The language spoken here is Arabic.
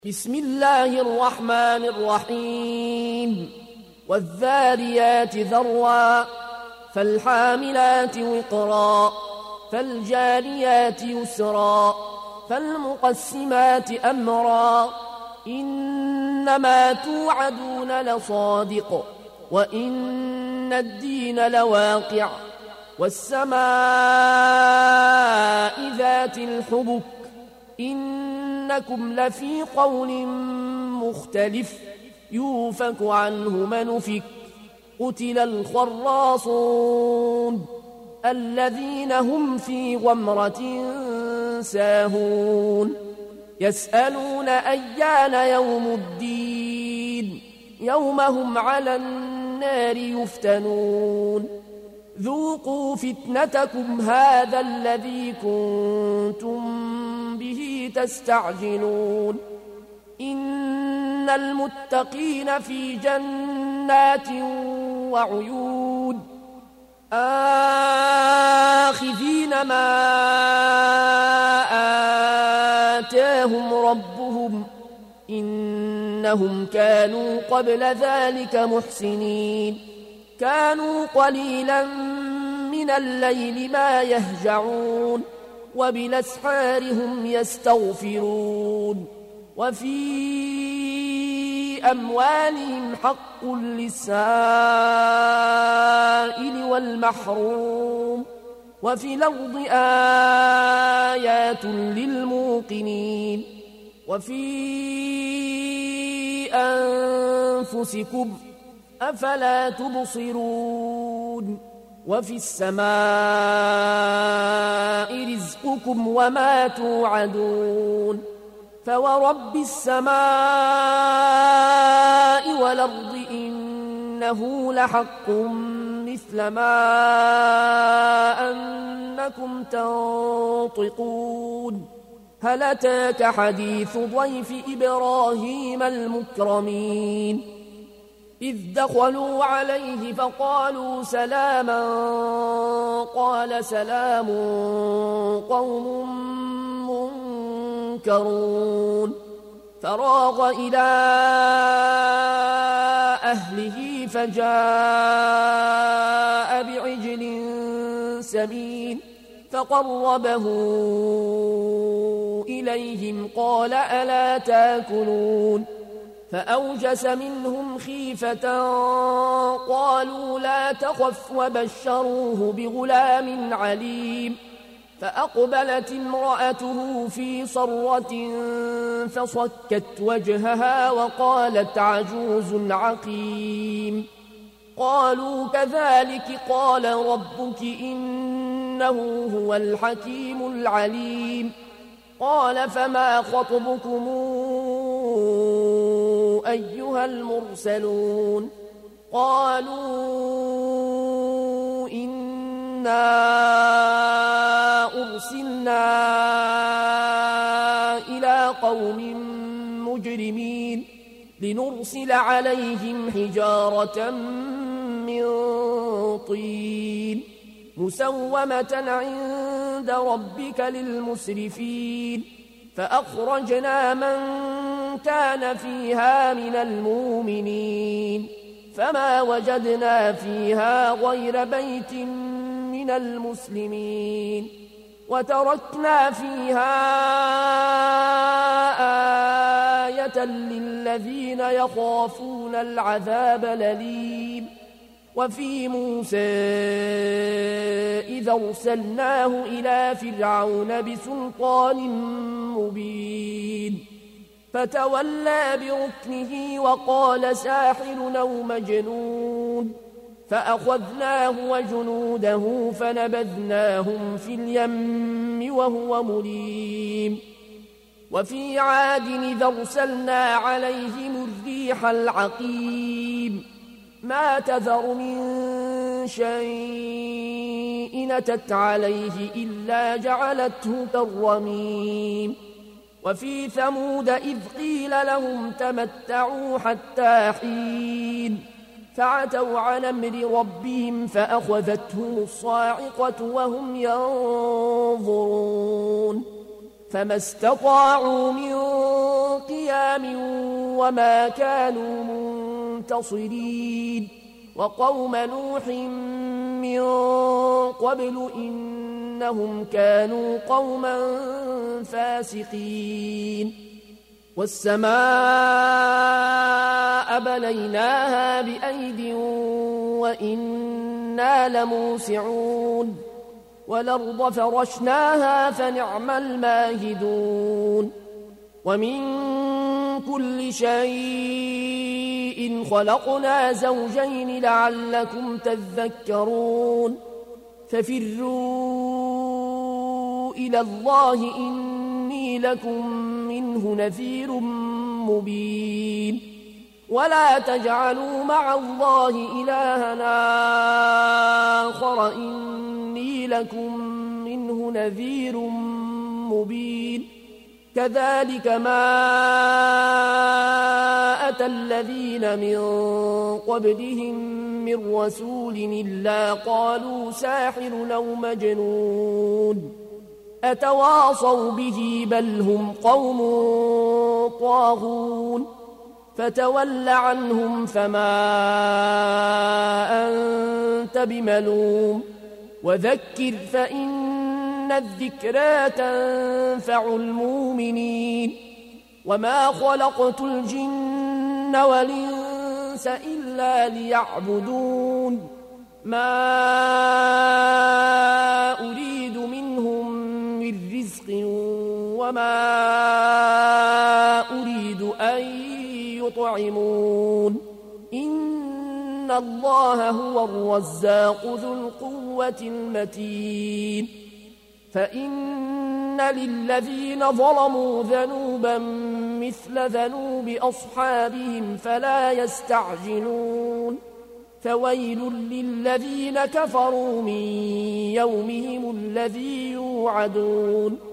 بسم الله الرحمن الرحيم والذاريات ذروا فالحاملات وقرا فالجاريات يسرا فالمقسمات أمرا إنما توعدون لصادق وإن الدين لواقع والسماء ذات الحبك إنكم لفي قول مختلف يوفك عنه من أفك قتل الخراصون الذين هم في غمرة ساهون يسألون أيان يوم الدين يوم هم على النار يفتنون ذوقوا فتنتكم هذا الذي كنتم به تستعجلون إن المتقين في جنات وعيون آخذين ما آتاهم ربهم إنهم كانوا قبل ذلك محسنين كانوا قليلا من الليل ما يهجعون وبالأسحار هم يستغفرون وفي أموالهم حق للسائل والمحروم وفي الأرض آيات للموقنين وفي أنفسكم أفلا تبصرون وفي السماء رزقكم وما توعدون فورب السماء والأرض إنه لحق مثل ما أنكم تنطقون هل أتاك حديث ضيف إبراهيم المكرمين إذ دخلوا عليه فقالوا سلاما قال سلام قوم منكرون فراغ إلى أهله فجاء بعجل سمين فقربه إليهم قال ألا تاكلون فأوجس منهم خيفة قالوا لا تخف وبشروه بغلام عليم فأقبلت امرأته في صرة فصكت وجهها وقالت عجوز عقيم قالوا كذلك قال ربك إنه هو الحكيم العليم قال فما خطبكم أيها المرسلون قالوا إنا أرسلنا إلى قوم مجرمين لنرسل عليهم حجارة من طين مسومة عند ربك للمسرفين فأخرجنا من كان فيها من المؤمنين فما وجدنا فيها غير بيت من المسلمين وتركنا فيها آية للذين يخافون العذاب الأليم وفي موسى إذا أرسلناه إلى فرعون بسلطان مبين فتولى بركنه وقال ساحر أو مجنون فأخذناه وجنوده فنبذناهم في اليم وهو مليم وفي عاد إذا أرسلنا عليهم الريح العقيم ما تذر من شيء أتت عليه إلا جعلته كالرميم وفي ثمود إذ قيل لهم تمتعوا حتى حين فعتوا عن أمر ربهم فأخذتهم الصاعقة وهم ينظرون فما استطاعوا من قيام وما كانوا منتصرين وقوم نوح من قبل إنهم كانوا قوما فاسقين والسماء بنيناها بأيد وإنا لموسعون والأرض فرشناها فنعم الماهدون ومن كل شيء خلقنا زوجين لعلكم تذكرون ففروا إلى الله إني لكم منه نذير مبين ولا تجعلوا مع الله إلهنا آخر إني لكم منه نذير مبين كذلك ما أتى الذين من قبلهم من رسول إلا قالوا ساحر أو مجنون أتواصوا به بل هم قوم طاغون فتول عنهم فما أنت بملوم وذكر فإن الذكرى تنفع المؤمنين وما خلقت الجن والإنس إلا ليعبدون ما أريد منهم من رزق وما أريد أن يطعمون إن الله هو الرزاق ذو القوة المتين فإن للذين ظلموا ذنوبا مثل ذنوب أصحابهم فلا يستعجلون فويل للذين كفروا من يومهم الذي يوعدون